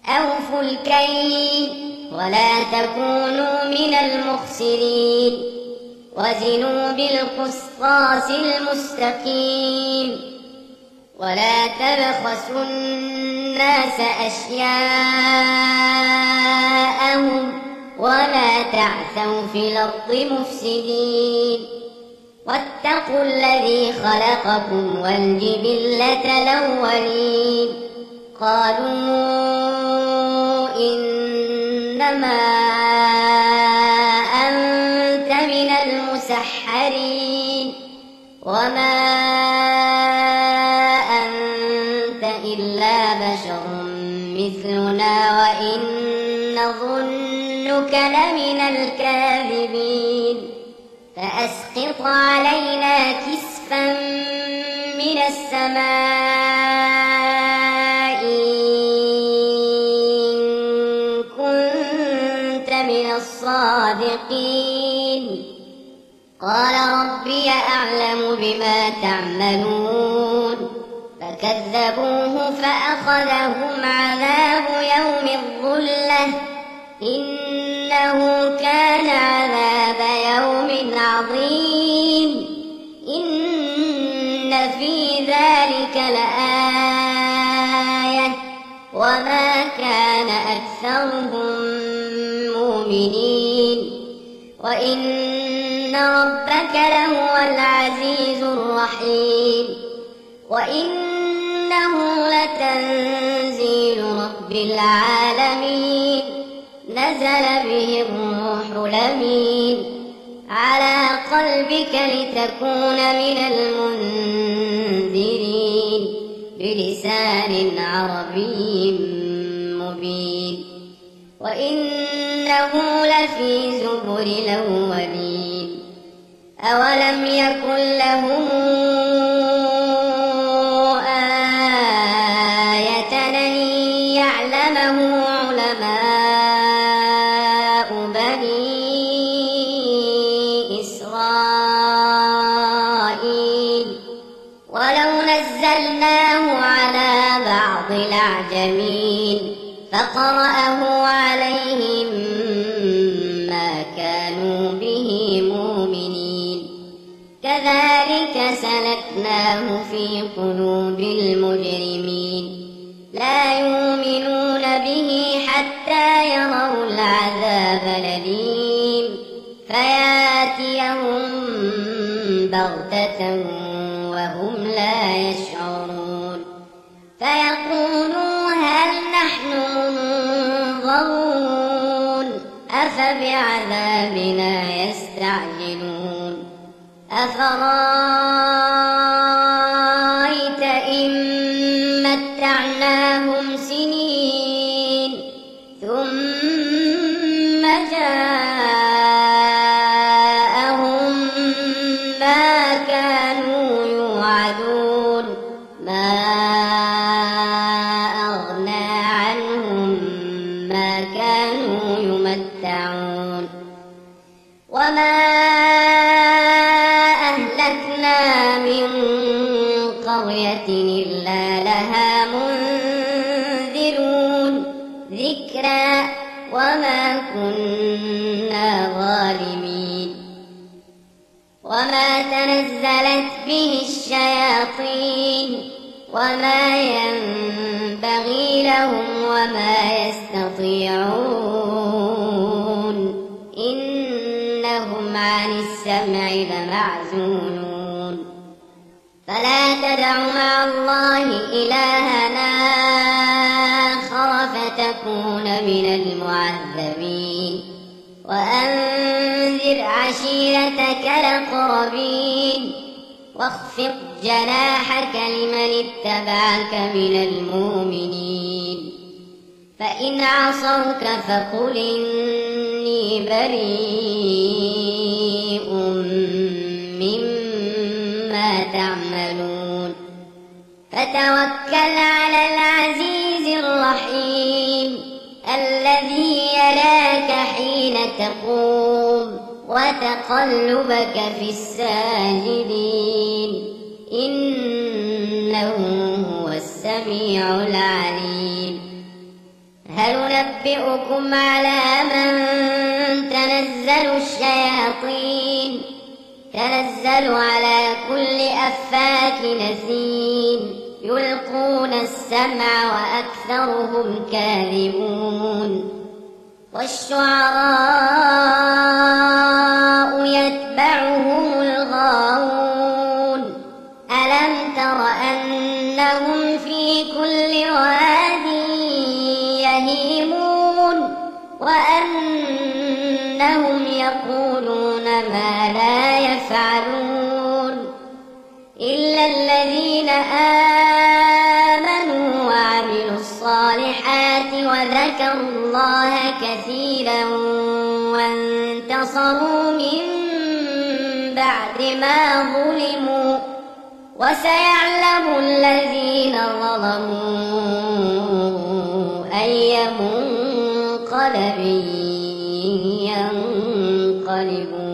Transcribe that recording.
أوفوا الكيل ولا تكونوا من المخسرين وزنوا بالقسطاس المستقيم ولا تبخسوا الناس أشياءهم ولا تعثوا في الأرض مفسدين واتقوا الذي خلقكم والجبلة الأولين قالوا إنما أنت من المسحرين وما أنت إلا بشر مثلنا وإن نظنك لمن الكاذبين فأسقط علينا كسفا من السماء إن كنت من الصادقين قال ربي أعلم بما تعملون فكذبوه فأخذهم عذاب يوم الظلة إنه كان عذاب يوم عظيم إن في ذلك لآية وما كان أكثرهم مؤمنين وإن ربك لهو العزيز الرحيم وإنه لتنزيل رب العالمين نزل به الروح الأمين على قلبك لتكون من المنذرين بلسان عربي مبين وإنه لفي زبر الأولين أولم يكن لهم آية أن يعلمه علماء بني إسرائيل ولو نزلناه على بعض الأعجمين فقرأه عليهم ما كانوا به مؤمنين كذلك سلكناه في قلوب المجرمين لا يؤمنون به حتى يروا العذاب الأليم فياتيهم بغتة وهم لا يشعرون فيقولوا هل نحن منظرون أفبعذابنا يستعجلون أفرأيت إن متعناهم سنين ثم جاءهم ما كانوا يوعدون ما أغنى عنهم ما كانوا يمتعون وما أهلكنا من قرية إلا لها منذرون ذكرى وما كنا ظالمين وما تنزلت به الشياطين وما ينبغي لهم وما يستطيعون إنهم عن السمع لمعزولون فلا تدع مع الله إلهنا آخر فتكون من المعذبين وأنذر عشيرتك الأقربين واخفض جناحك لمن اتبعك من المؤمنين فإن عصوك فقل إني بريء مما تعملون فتوكل على العزيز الرحيم الذي يراك حين تقوم وتقلبك في الساجدين إنه هو السميع العليم هل ننبئكم على من تنزل الشياطين تنزل على كل أفاك نثيم يلقون السمع وأكثرهم كاذبون والشعراء يتبعهم الغاوون ألم تر أنهم في كل واد يهيمون وأنهم يقولون ما لا يفعلون إلا الذين آمنوا وعملوا الصالحات وذكروا الله كثيرا وانتصروا من بعد ما ظلموا وسيعلم الذين ظلموا أي منقلب ينقلبون.